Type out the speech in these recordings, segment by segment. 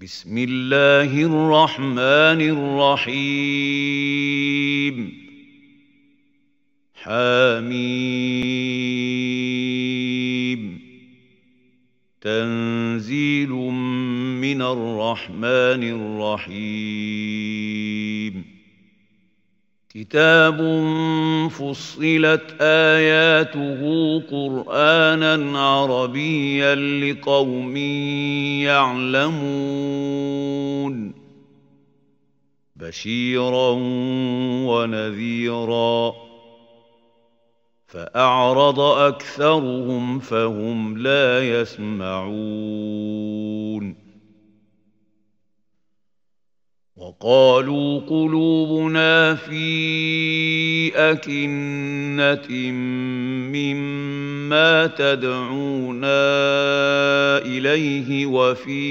بسم الله الرحمن الرحيم حميم تنزيل من الرحمن الرحيم كتاب فصلت آياته قرآنا عربيا لقوم يعلمون بشيرا ونذيرا فأعرض أكثرهم فهم لا يسمعون وقالوا قلوبنا في أكنة مما تدعونا إليه وفي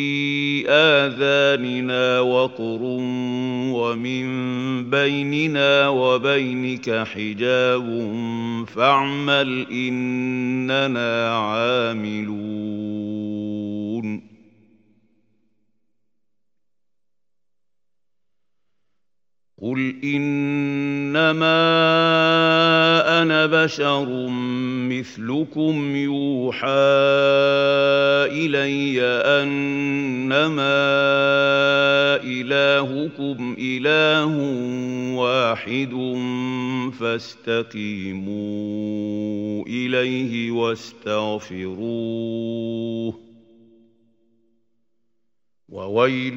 آذاننا وقر ومن بيننا وبينك حجاب فاعمل إننا عاملون قل إنما أنا بشر مثلكم يوحى إلي أنما إلهكم إله واحد فاستقيموا إليه واستغفروه وويل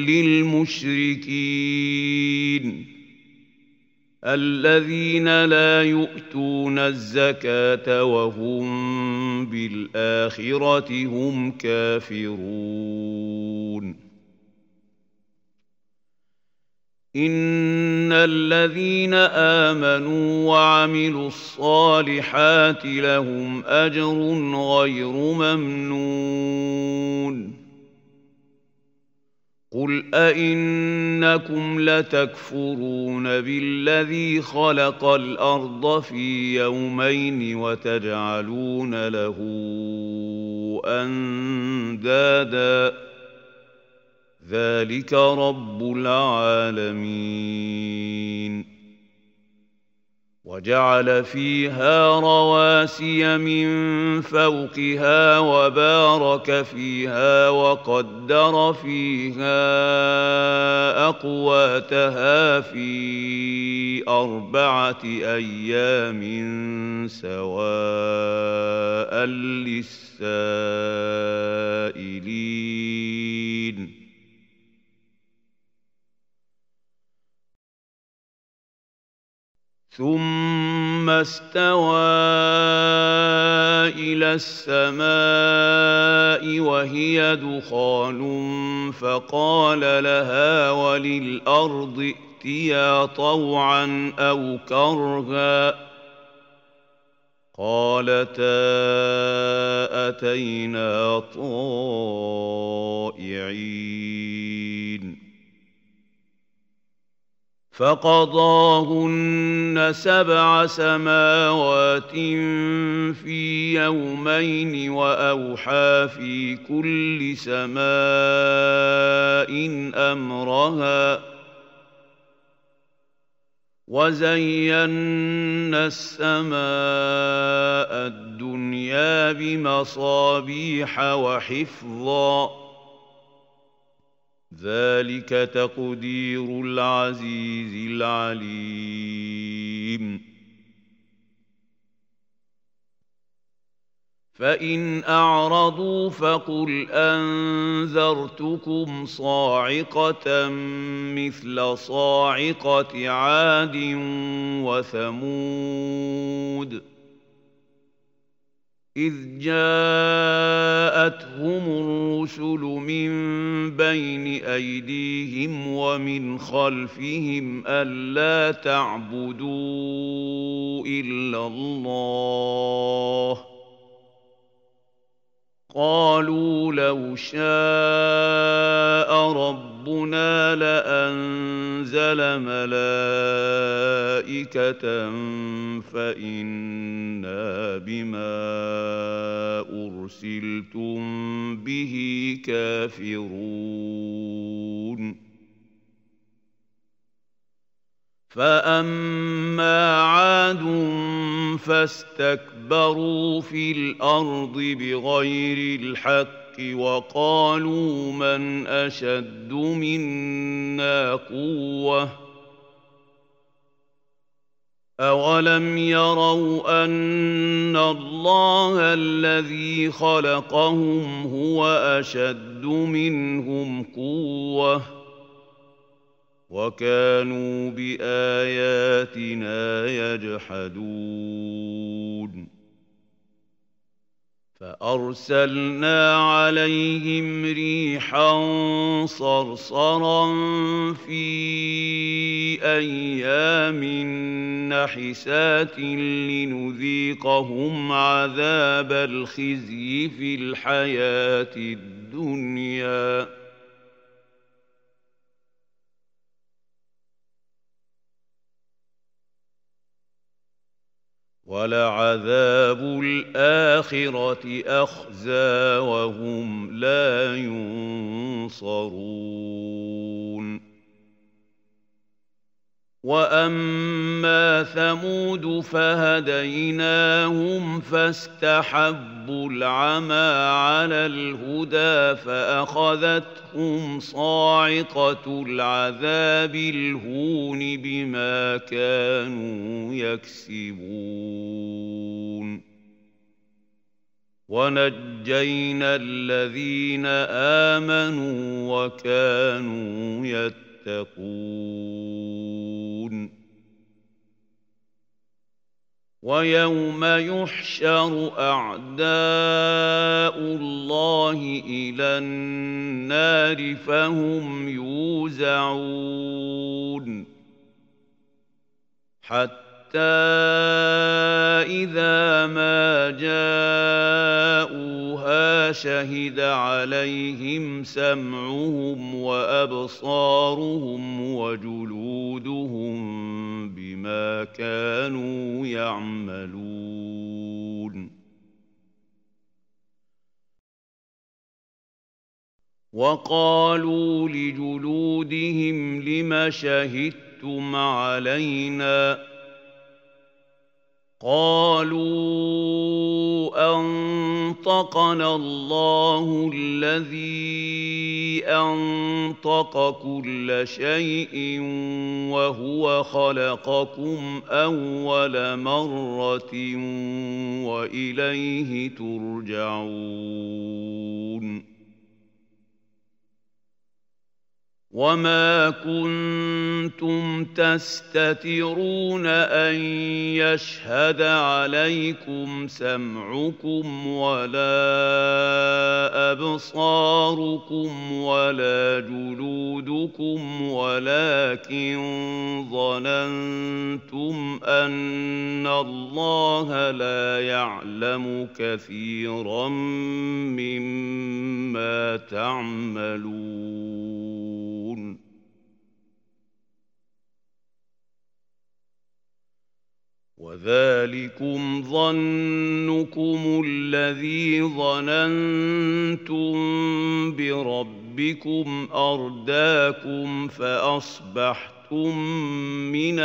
للمشركين الذين لا يؤتون الزكاة وهم بالآخرة هم كافرون إن الذين آمنوا وعملوا الصالحات لهم أجر غير ممنون قل أئنكم لتكفرون بالذي خلق الأرض في يومين وتجعلون له أندادا ذلك رب العالمين وجعل فيها رواسي من فوقها وبارك فيها وقدر فيها أقواتها في 4 أيام سواء للسائلين ثم استوى إلى السماء وهي دخان فقال لها وللأرض ائتيا طوعا أو كرها قالتا أتينا طائعين فقضاهن 7 سماوات في يومين وأوحى في كل سماء أمرها وزينا السماء الدنيا بمصابيح وحفظا ذلك تقدير العزيز العليم فإن أعرضوا فقل أنذرتكم صاعقة مثل صاعقة عاد وثمود إذ جاءتهم الرسل من بين أيديهم ومن خلفهم ألا تعبدوا إلا الله قالوا لو شاء ربنا لأنزل ملائكة فإنا بما أرسلتم به كافرون فأما عاد فاستكبروا في الأرض بغير الحق وقالوا من أشد منا قوة أولم يروا أن الله الذي خلقهم هو أشد منهم قوة وكانوا بآياتنا يجحدون فأرسلنا عليهم ريحا صرصرا في أيام نحسات لنذيقهم عذاب الخزي في الحياة الدنيا ولعذاب الآخرة أخزى وهم لا ينصرون وأما ثمود فهديناهم فاستحبوا العمى على الهدى فأخذتهم صاعقة العذاب الهون بما كانوا يكسبون ونجينا الذين آمنوا وكانوا يتقون ويوم يحشر أعداء الله إلى النار فهم يوزعون حتى إذا ما جاءوها شهد عليهم سمعهم وأبصارهم وجلودهم بما كانوا يعملون وقالوا لجلودهم لم شهدتم علينا قالوا أنطقنا الله الذي أنطق كل شيء وهو خلقكم أول مرة وإليه ترجعون وما كنتم تستترون أن يشهد عليكم سمعكم ولا أبصاركم ولا جلودكم ولكن ظننتم أن الله لا يعلم كثيرا مما تعملون وذلكم ظنكم الذي ظننتم بربكم أرداكم فأصبحتم من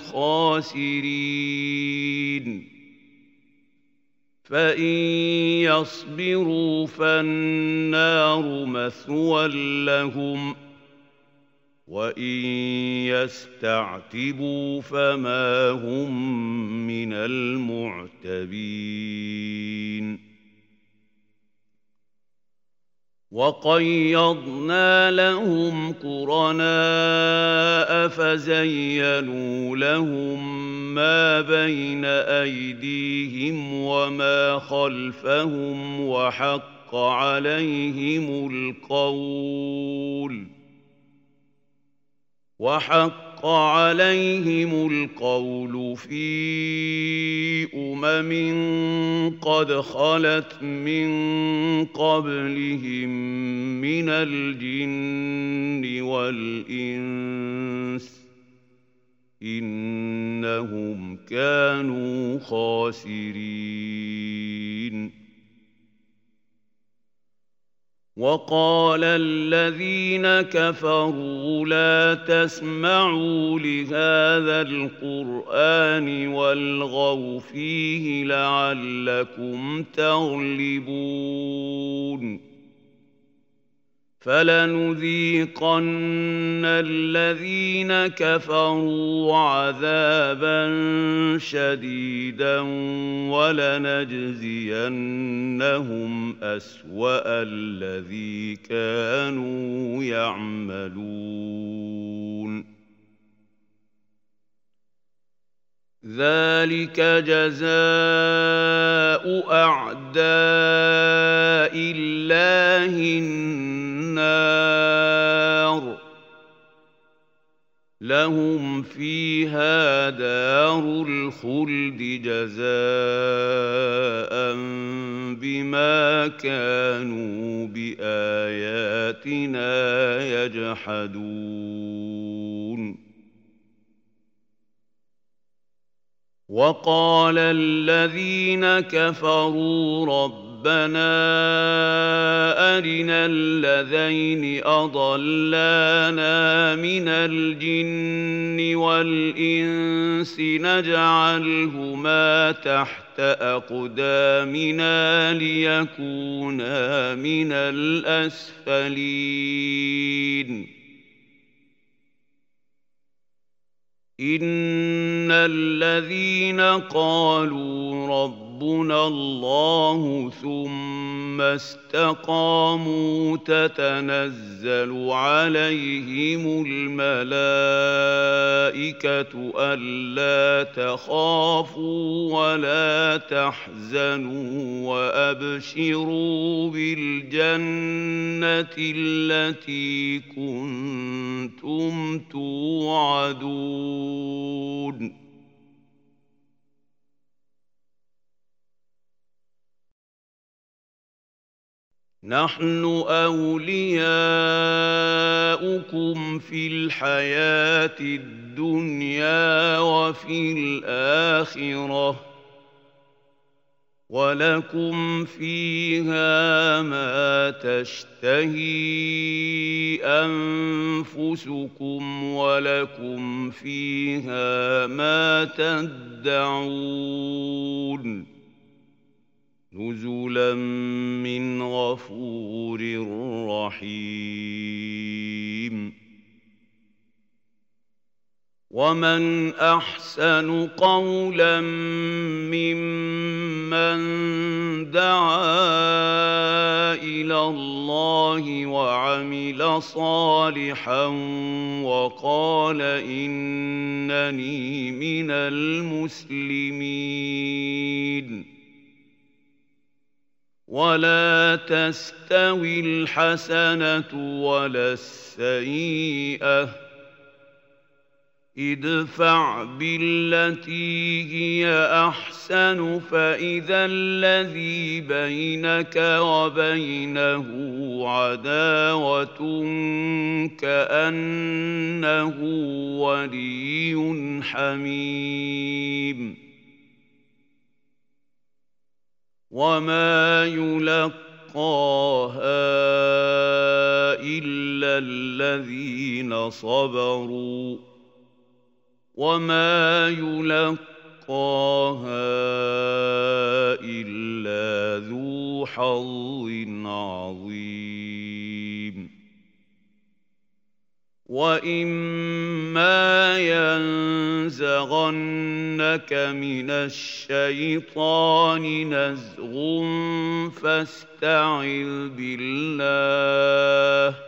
الخاسرين فإن يصبروا فالنار مثوى لهم وإن يستعتبوا فما هم من المعتبين وقيضنا لهم قرناء فزينوا لهم ما بين أيديهم وما خلفهم وحق عليهم القول في قد خلت من قبلهم من الجن والإنس إنهم كانوا خاسرين وقال الذين كفروا لا تسمعوا لهذا القرآن والغوا فيه لعلكم تغلبون فلنذيقن الذين كفروا عذابا شديدا ولنجزينهم أسوأ الذي كانوا يعملون ذلك جزاء أعداء الله النار لهم فيها دار الخلد جزاء بما كانوا بآياتنا يجحدون وقال الذين كفروا ربنا أرنا الذين أضلانا من الجن والإنس نجعلهما تحت أقدامنا ليكونا من الأسفلين إن الذين قالوا ربنا الله ثم استقاموا تتنزل عليهم الملائكة ألا تخافوا ولا تحزنوا وأبشروا بالجنة التي كنتم توعدون نحن أولياؤكم في الحياة الدنيا وفي الآخرة ولكم فيها ما تشتهي أنفسكم ولكم فيها ما تدعون نزلا من غفور رحيم ومن أحسن قولا ممن دعا إلى الله وعمل صالحا وقال إنني من المسلمين ولا تستوي الحسنة ولا السيئة ادفع بالتي هي أحسن فإذا الذي بينك وبينه عداوة كأنه ولي حميم وما يلقاها إلا الذين صبروا وما يلقاها إلا ذو حظ عظيم وإما ينزغنك من الشيطان نزغ فاستعذ بالله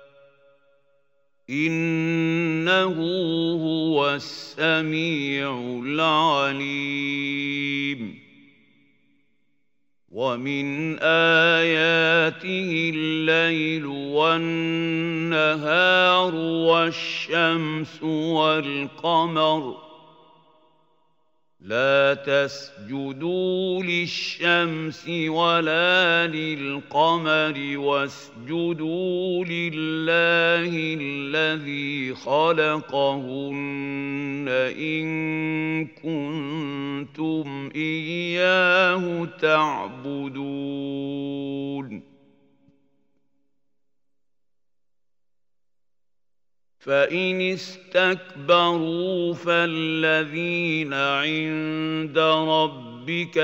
إنه هو السميع العليم ومن آياته الليل والنهار والشمس والقمر لا تسجدوا للشمس ولا للقمر واسجدوا لله الذي خلقهن إن كنتم إياه تعبدون فإن استكبروا فالذين عند ربك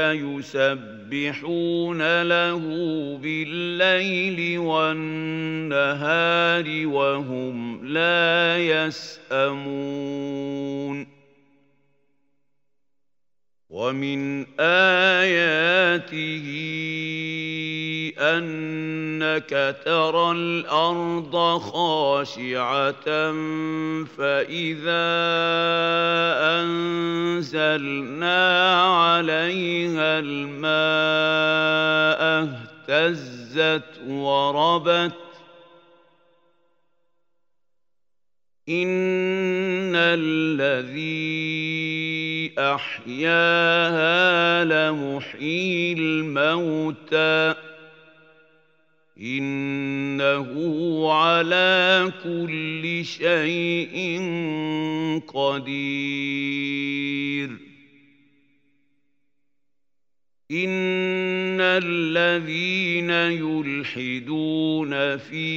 يسبحون له بالليل والنهار وهم لا يسأمون ومن آياته أنك ترى الأرض خاشعة فإذا أنزلنا عليها الماء اهتزت وربت إن الذي أحياها لمحيي الموتى إنه على كل شيء قدير إن الذين يلحدون في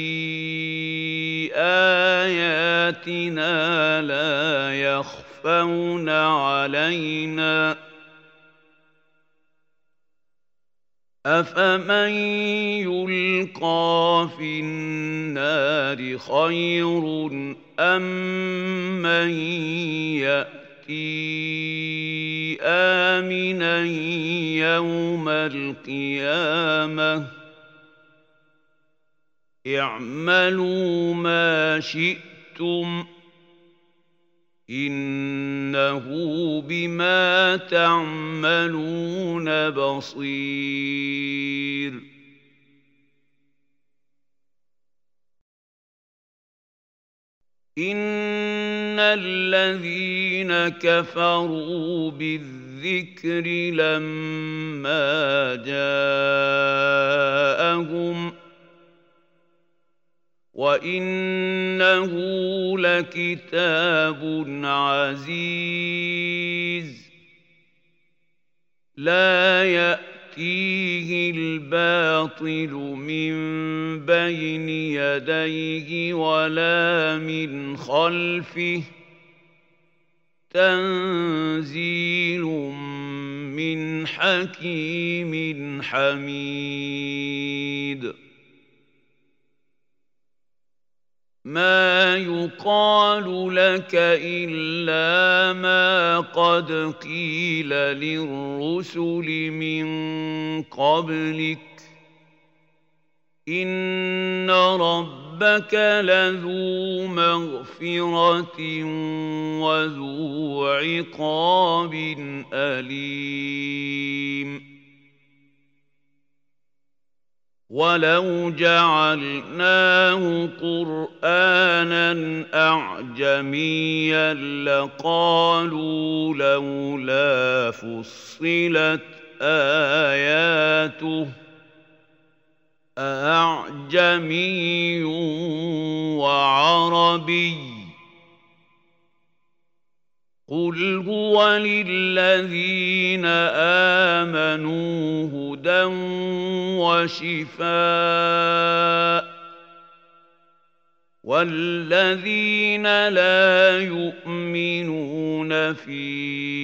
آياتنا لا يخفون علينا أفمن يلقى في النار خير أم من يأتي آمنا يوم القيامة اعملوا ما شئتم إنه بما تعملون بصير إن الذين كفروا بالذكر لما جاءهم وإنه لكتاب عزيز لا يأتيه الباطل من بين يديه ولا من خلفه تنزيل من حكيم حميد ما يقال لك إلا ما قد قيل للرسل من قبلك إن ربك لذو مغفرة وذو عقاب أليم ولو جعلناه قرآنا أعجميا لقالوا لولا فصلت آياته أعجمي وعربي قل هو للذين آمنوا هدى وشفاء والذين لا يؤمنون في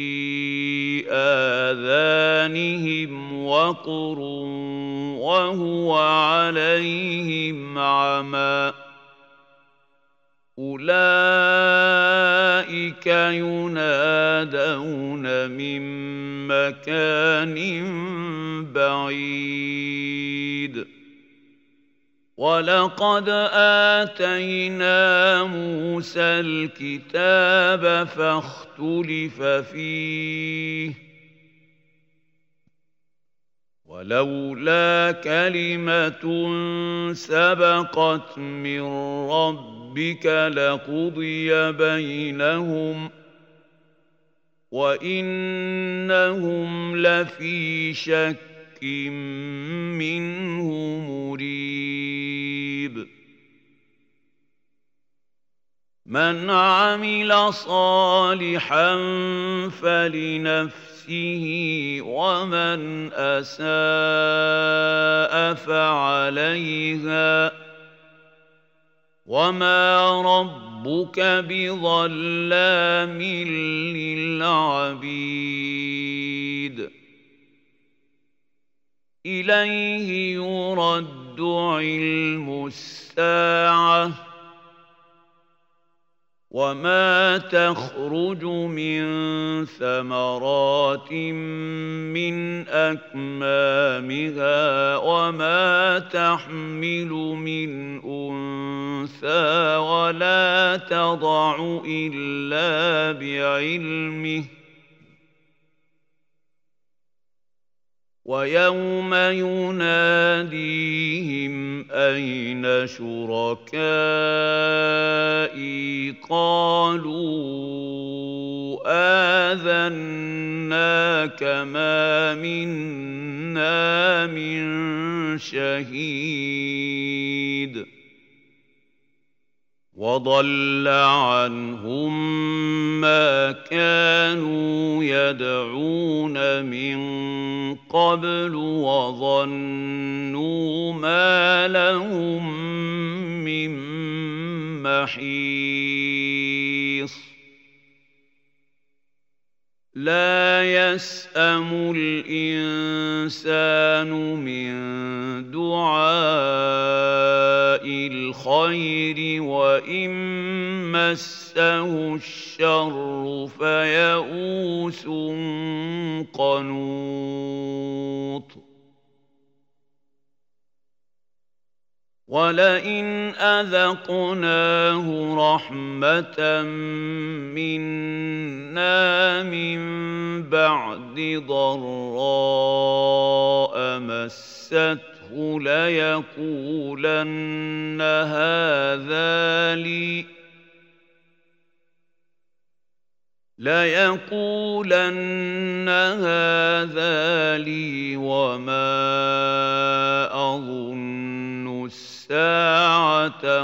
آذانهم وقر وهو عليهم عمى أولئك ينادون من مكان بعيد ولقد آتينا موسى الكتاب فاختلف فيه ولولا كلمة سبقت من ربك لقضي بينهم وإنهم لفي شك منه مريب من عمل صالحا فلنفسه ومن أساء فعليها وما ربك ربك بظلام للعبيد إليه يرد علم الساعة وما تخرج من ثمرات من أكمامها وما تحمل من أنثى ولا تضع إلا بعلمه ويوم يناديهم أين شركائي قالوا آذناك ما منا من شهيد وضل عنهم ما كانوا يدعون من قبل وظنوا ما لهم من محيص لا يسأم الإنسان من دعاء الخير وإن مسه الشر فيئوس قنوط ولئن أذقناه رحمة منا من بعد ضراء مسته ليقولن هذا لي وما أظن الساعة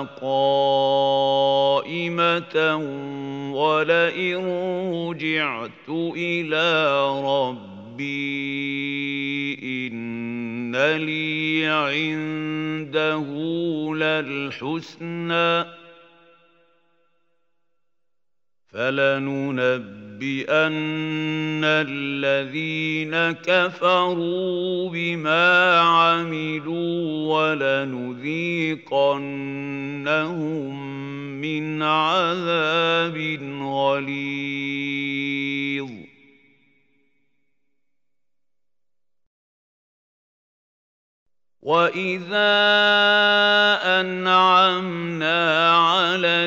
قائمة ولئن رجعت إلى ربي إن لي عنده للحسنى فلننبئن الذين كفروا بما عملوا ولنذيقنهم من عذاب غليظ وَإِذَا أَنْعَمْنَا عَلَى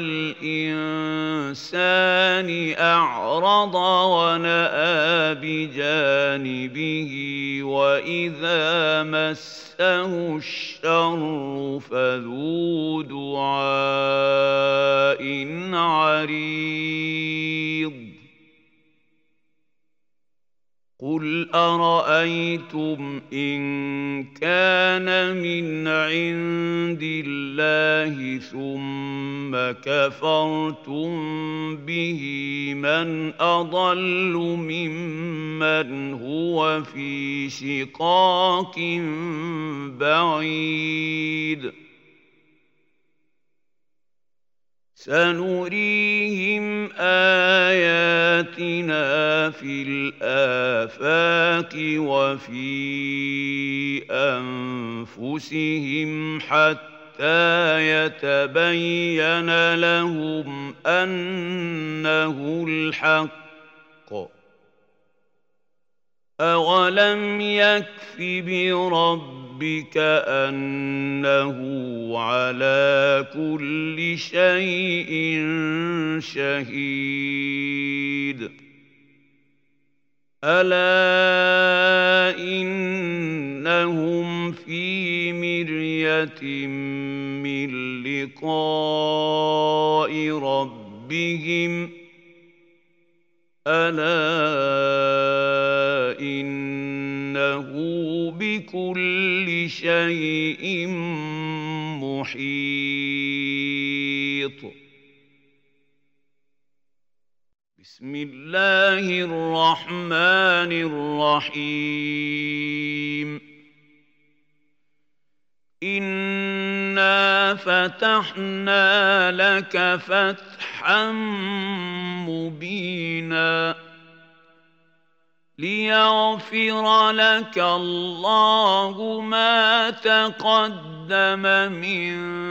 الْإِنسَانِ أَعْرَضَ وَنَأَىٰ بِجَانِبِهِ وَإِذَا مَسَّهُ الشَّرُّ فَذُو دُعَاءٍ عَرِيضٍ قُلْ أَرَأَيْتُمْ إِن كَانَ مِنْ عِندِ اللَّهِ ثُمَّ كَفَرْتُم بِهِ مَنْ أَضَلُّ مِمَّنْ هُوَ فِي شِقَاقٍ بَعِيدٍ سنريهم آياتنا في الآفاق وفي أنفسهم حتى يتبين لهم أنه الحق أولم يكف بربك أنه على كل شيء شهيد ألا إنهم في مرية من لقاء ربهم ألا إنه بكل شيء محيط بسم الله الرحمن الرحيم إنا فتحنا لك فتحا مبينا ليغفر لك الله ما تقدم من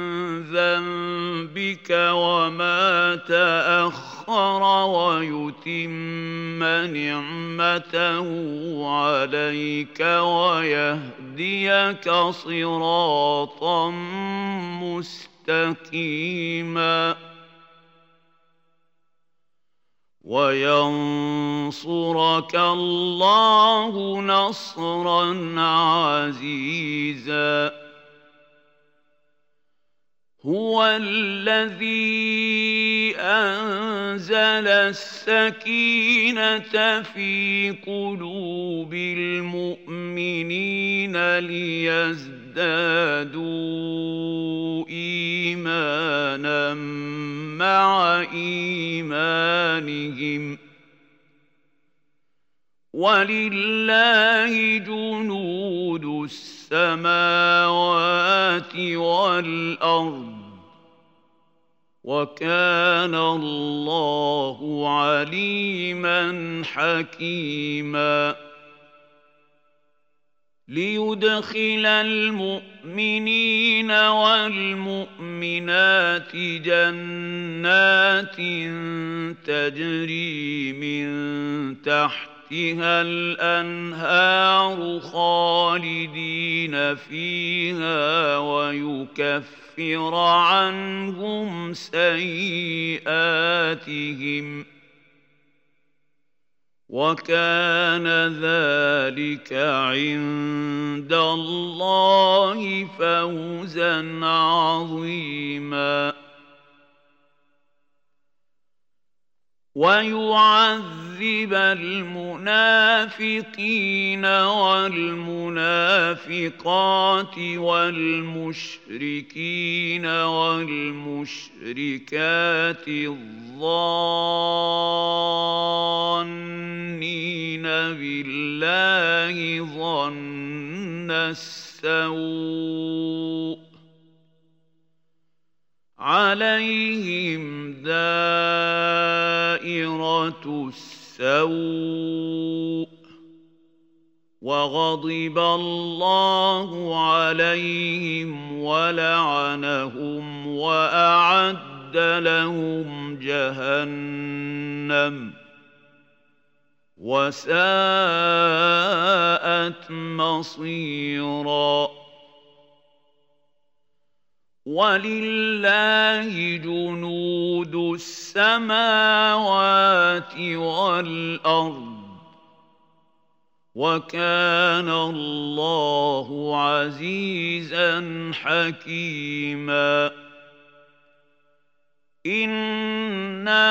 ذنبك وما تأخر ويتم نعمته عليك ويهديك صراطا مستقيما وينصرك الله نصرا عزيزا هو الذي أنزل السكينة في قلوب المؤمنين ليزدادوا إيمانا مع إيمانهم ولله جنود السماوات والأرض وكان الله عليما حكيما ليدخل المؤمنين والمؤمنات جنات تجري من تحتها الأنهار خالدين فيها ويكفر عنهم سيئاتهم وكان ذلك عند الله فوزا عظيما ويعذب المنافقين والمنافقات والمشركين والمشركات الظانين بالله ظن السوء عليهم دائرة السوء وغضب الله عليهم ولعنهم وأعد لهم جهنم وساءت مصيرا ولله جنود السماوات والأرض وكان الله عزيزا حكيما إنا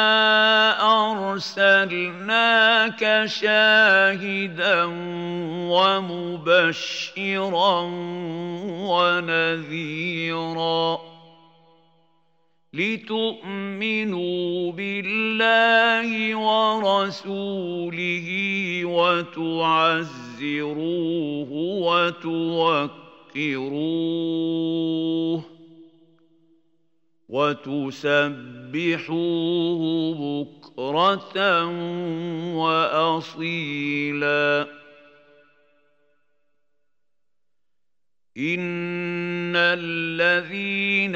أرسلناك شاهدا ومبشرا ونذيرا لتؤمنوا بالله ورسوله وتعزروه وتوقروه وتسبحوه بكرة وأصيلا إن الذين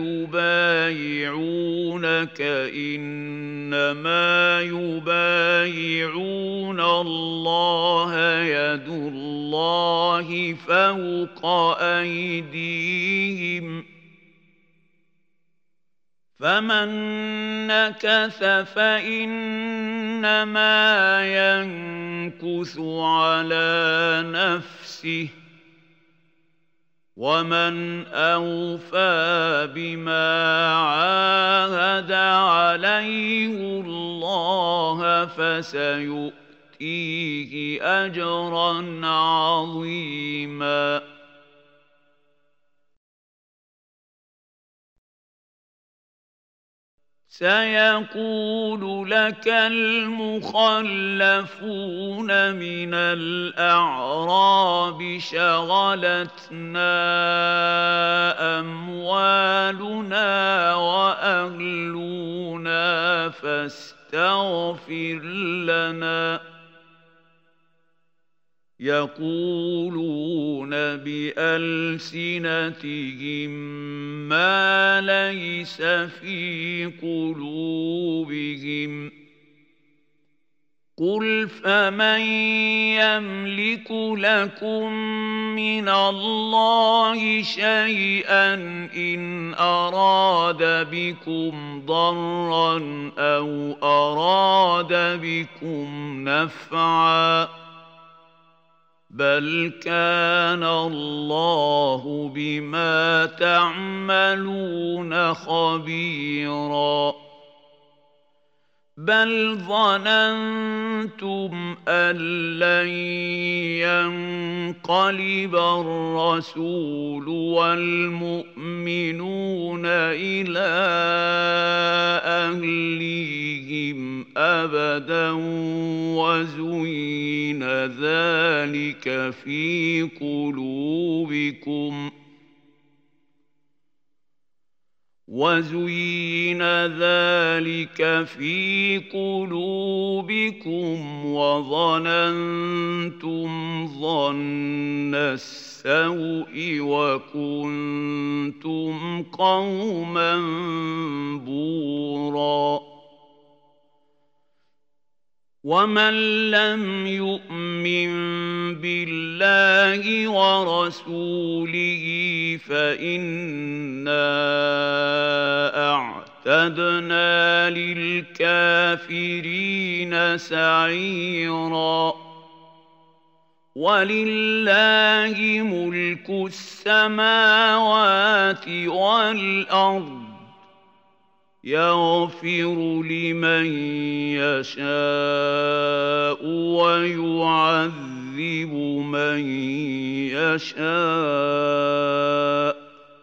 يبايعونك إنما يبايعون الله يد الله فوق أيديهم فمن نكث فإنما ينكث على نفسه ومن أوفى بما عاهد عليه الله فسيؤتيه أجرا عظيما سيقول لك المخلفون من الأعراب شغلتنا أموالنا وأهلنا فاستغفر لنا يقولون بألسنتهم ما ليس في قلوبهم قل فمن يملك لكم من الله شيئا إن أراد بكم ضرا أو أراد بكم نفعا بل كان الله بما تعملون خبيرا بل ظننتم أن لن ينقلب الرسول والمؤمنون إلى أهليهم أبدا وزين ذلك في قلوبكم وظننتم ظن السوء وكنتم قوما بورا ومن لم يؤمن بالله ورسوله فإنا أعتدنا للكافرين سعيرا ولله ملك السماوات والأرض يغفر لمن يشاء ويعذب من يشاء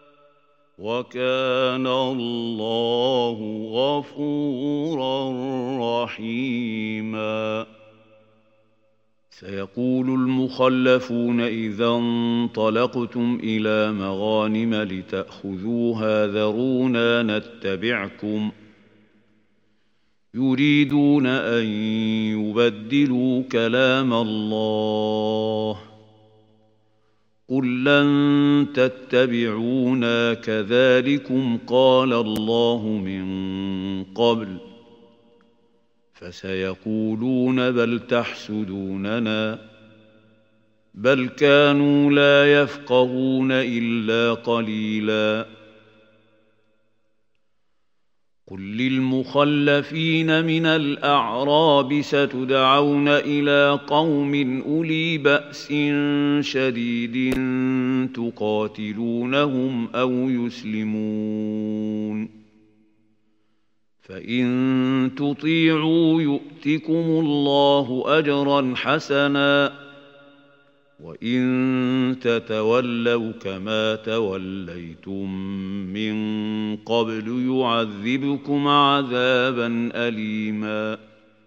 وكان الله غفورا رحيما سيقول المخلفون إذا انطلقتم إلى مغانم لتأخذوها ذرونا نتبعكم يريدون أن يبدلوا كلام الله قل لن تتبعونا كذلكم قال الله من قبل فسيقولون بل تحسدوننا بل كانوا لا يفقهون إلا قليلا قل للمخلفين من الأعراب ستدعون إلى قوم أولي بأس شديد تقاتلونهم أو يسلمون فإن تطيعوا يؤتكم الله أجرا حسنا وإن تتولوا كما توليتم من قبل يعذبكم عذابا أليما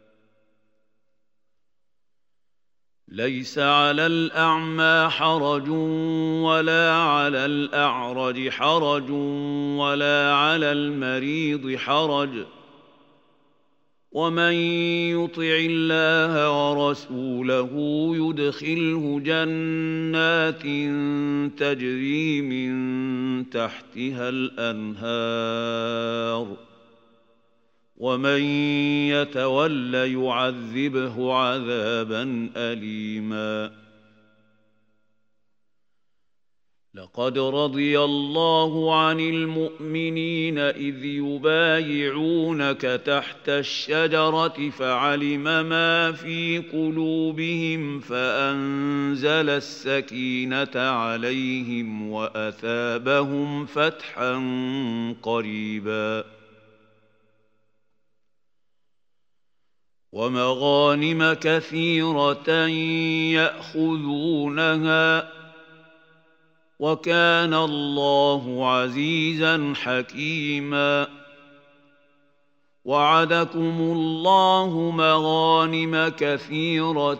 ليس على الأعمى حرج ولا على الأعرج حرج ولا على المريض حرج ومن يطع الله ورسوله يدخله جنات تجري من تحتها الأنهار ومن يتول يعذبه عذابا أليما لقد رضي الله عن المؤمنين إذ يبايعونك تحت الشجرة فعلم ما في قلوبهم فأنزل السكينة عليهم وأثابهم فتحا قريبا ومغانم كثيرة يأخذونها وكان الله عزيزا حكيما وعدكم الله مغانم كثيرة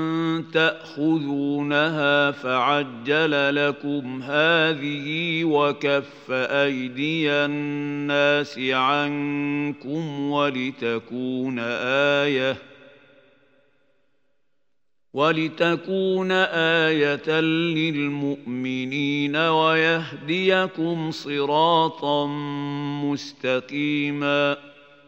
تأخذونها فعجل لكم هذه وكف أيدي الناس عنكم ولتكون آية للمؤمنين ويهديكم صراطا مستقيما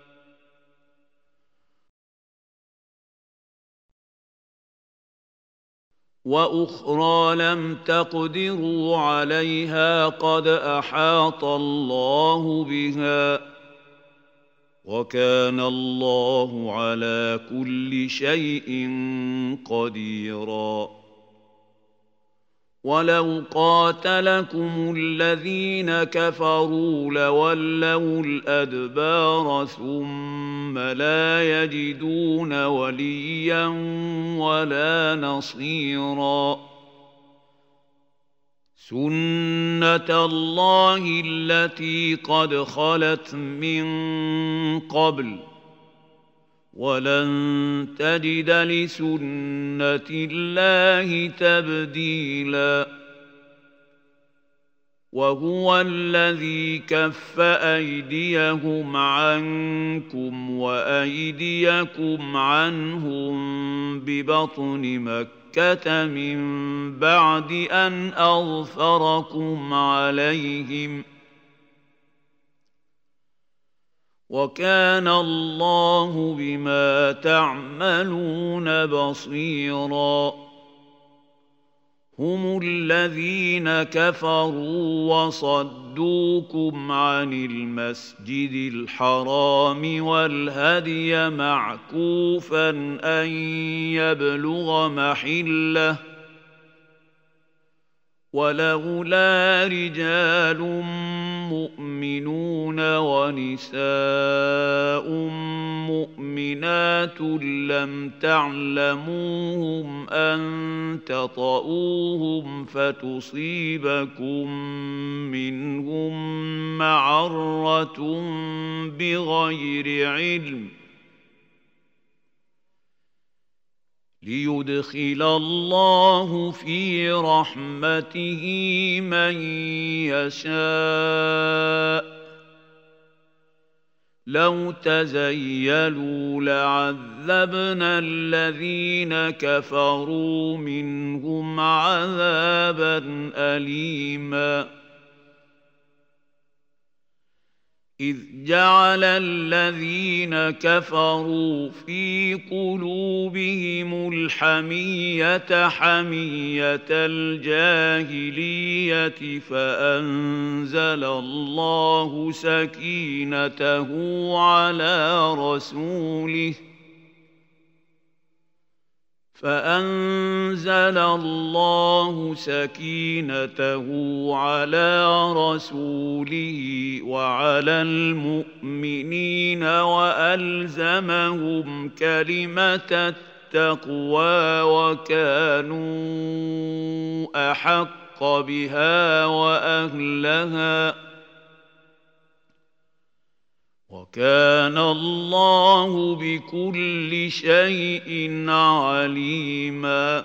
وأخرى لم تقدروا عليها قد أحاط الله بها وكان الله على كل شيء قديرا ولو قاتلكم الذين كفروا لولوا الأدبار ثم لا يجدون وليا ولا نصيرا سنة الله التي قد خلت من قبل ولن تجد لسنة الله تبديلا وهو الذي كف أيديهم عنكم وأيديكم عنهم ببطن مكة من بعد أن أظفركم عليهم وكان الله بما تعملون بصيرا هم الذين كفروا وصدوكم عن المسجد الحرام والهدي معكوفا أن يبلغ محله ولولا رجال مؤمنون ونساء مؤمنات لم تعلموهم أن تطؤوهم فتصيبكم منهم معرة بغير علم ليدخل الله في رحمته من يشاء لو تزيلوا لعذبنا الذين كفروا منهم عذابا أليما إذ جعل الذين كفروا في قلوبهم الحمية حمية الجاهلية فأنزل الله سكينته على رسوله وعلى المؤمنين وألزمهم كلمة التقوى وكانوا أحق بها وأهلها وكان الله بكل شيء عليما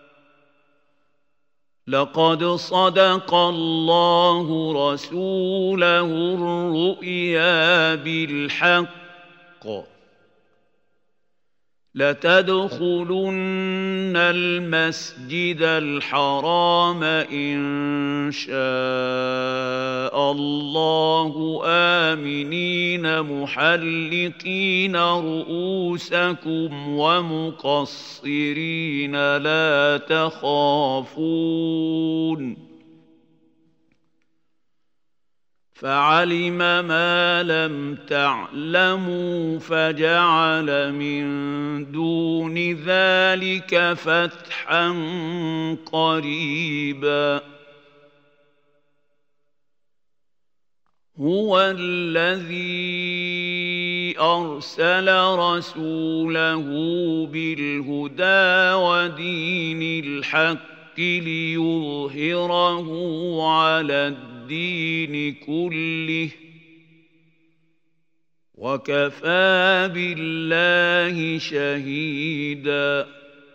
لقد صدق الله رسوله الرؤيا بالحق لتدخلن المسجد الحرام إن شاء الله آمنين محلقين رؤوسكم ومقصرين لا تخافون فعلم ما لم تعلموا فجعل من دون ذلك فتحا قريبا هو الذي أرسل رسوله بالهدى ودين الحق ليظهره على الدين كله وكفى بالله شهيدا.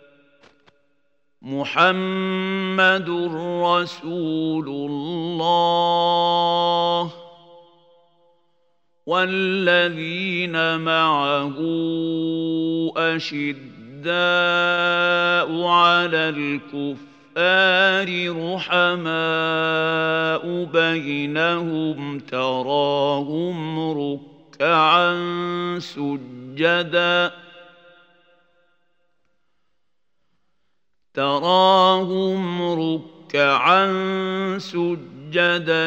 محمد رسول الله والذين معه أشداء على الكفار رحماء بينهم تراهم ركعا سجدا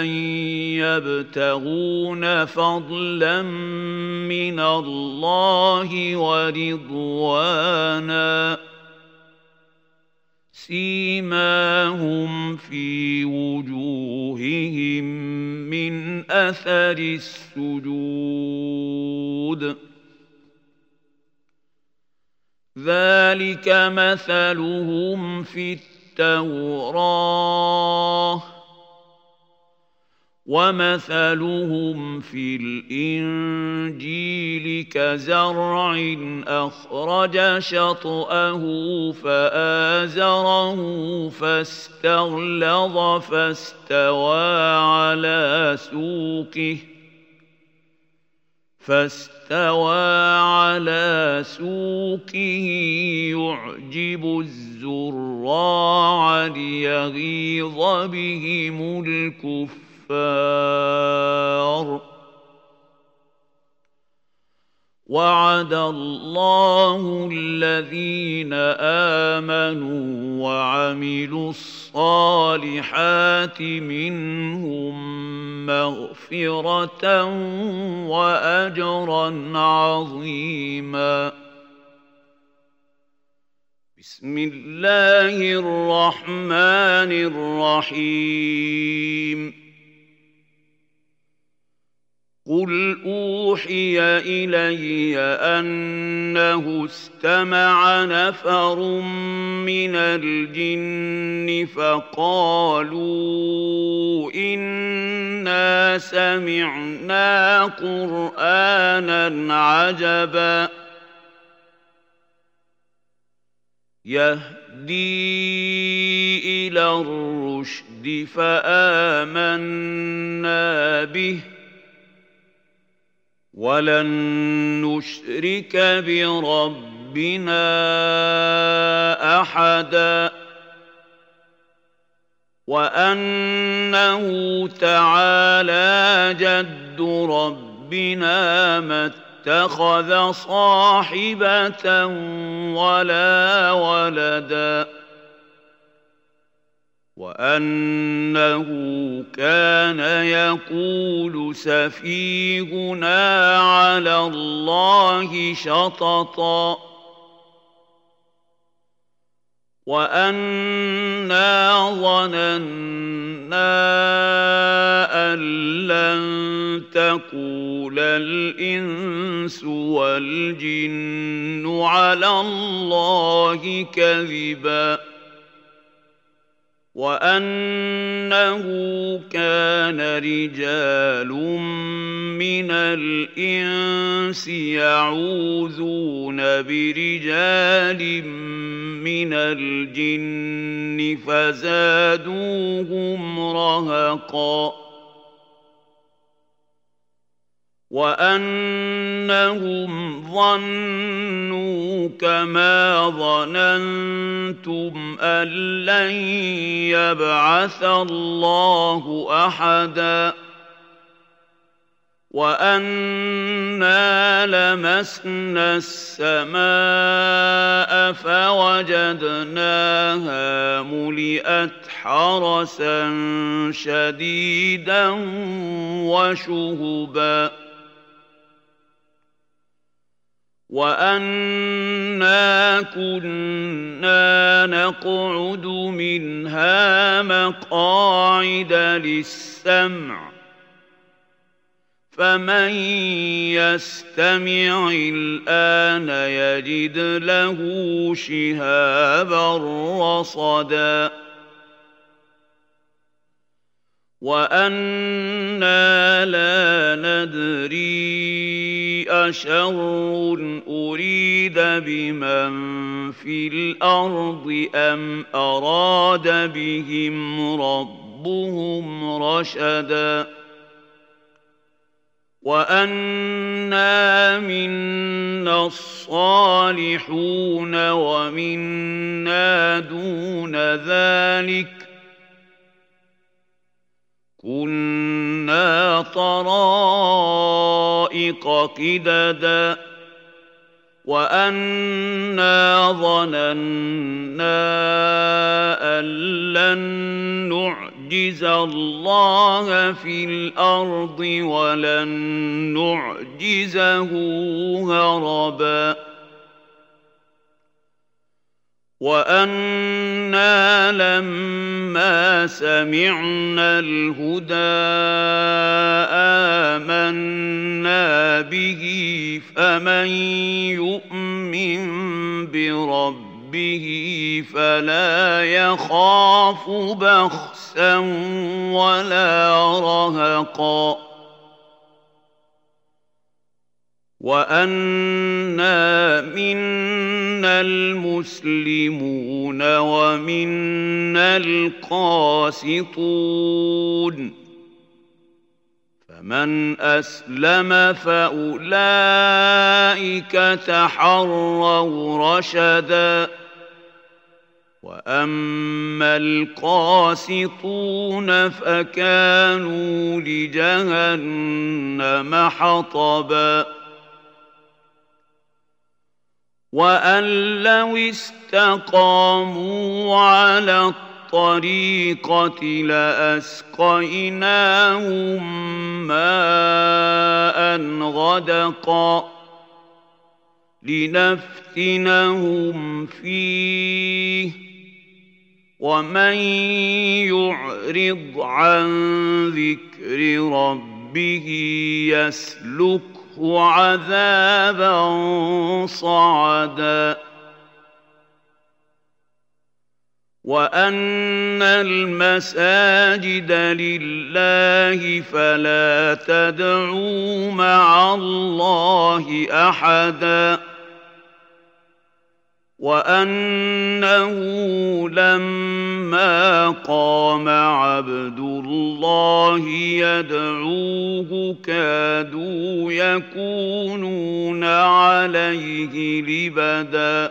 يبتغون فضلا من الله ورضوانا سيماهم في وجوههم من أثر السجود ذلك مثلهم في التوراة ومثلهم في الإنجيل كزرع أخرج شطأه فآزره فاستغلظ فاستوى على سوقه يعجب الزراع ليغيظ بهم الكفار وعد الله الذين آمنوا وعملوا الصالحات منهم مغفرة وأجرا عظيما. بسم الله الرحمن الرحيم. قل أوحي إلي أنه استمع نفر من الجن فقالوا إنا سمعنا قرآنا عجبا يهدي إلى الرشد فآمنا به ولن نشرك بربنا أحدا وأنه تعالى جد ربنا ما اتخذ صاحبة ولا ولدا وأنه كان يقول سفيهنا على الله شططا وأنا ظننا أن لن تقول الإنس والجن على الله كذبا وأنه كان رجال من الإنس يعوذون برجال من الجن فزادوهم رهقا وأنهم ظنوا كما ظننتم أن لن يبعث الله أحدا وأنا لمسنا السماء فوجدناها ملئت حرسا شديدا وشهبا وأنا كنا نقعد منها مقاعد للسمع فمن يستمع الآن يجد له شهابا رصدا وأنا لا ندري أشر أريد بمن في الأرض أم أراد بهم ربهم رشدا وأنا منا الصالحون ومنا دون ذلك كنا طرائق قددا وأنا ظننا أن لن نعجز الله في الأرض ولن نعجزه هربا وأنا لما سمعنا الهدى آمنا به فمن يؤمن بربه فلا يخاف بخسا ولا رهقا وأنا منا المسلمون ومنا القاسطون فمن أسلم فأولئك تحروا رشدا وأما القاسطون فكانوا لجهنم حطبا وأن لو استقاموا على الطريقة لأسقيناهم ماء غدقا لنفتنهم فيه ومن يعرض عن ذكر ربه يسلكه عذابا صعدا وأن المساجد لله فلا تدعوا مع الله أحدا وأنه لما قام عبد الله يدعوه كادوا يكونون عليه لبدا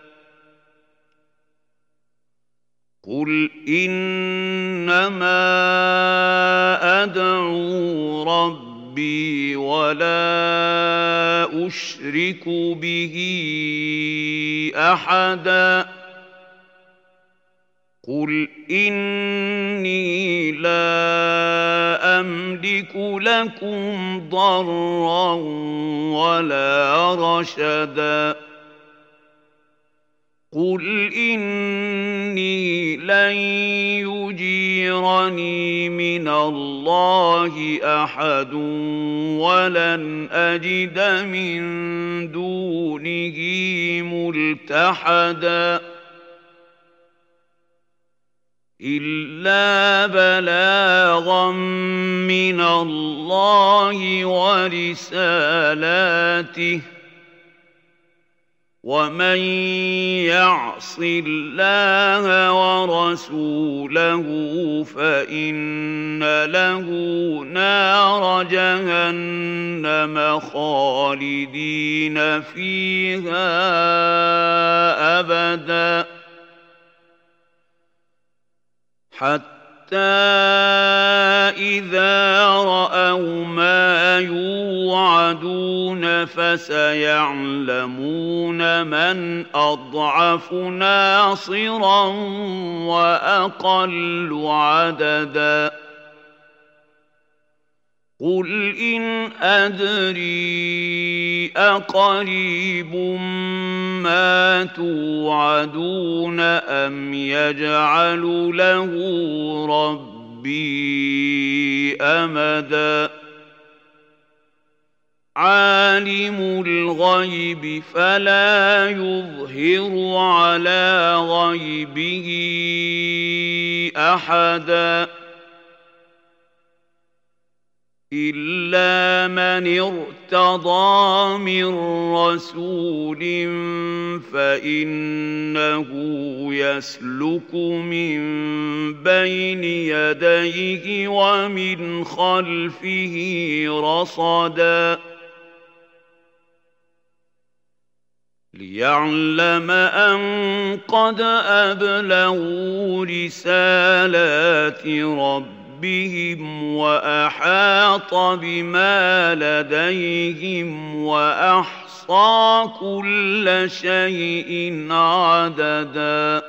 قل إنما أدعو ربي ولا أشرك به أحدا قل إني لا أملك لكم ضرا ولا رشدا قل إني لن يجيرني من الله أحد ولن أجد من دونه ملتحدا إلا بلاغا من الله ورسالاته ومن يعص الله ورسوله فإن له نار جهنم خالدين فيها أبدا حتى إذا رأوا ما يوعدون فسيعلمون من أضعف ناصرا وأقل عددا قل إن أدري أقريب ما توعدون أم يجعل له ربي أمدا عالم الغيب فلا يظهر على غيبه أحدا إلا من ارتضى من رسول فإنه يسلك من بين يديه ومن خلفه رصدا ليعلم أن قد أبلغوا رسالات ربهم وأحاط بما لديهم وأحصى كل شيء عددا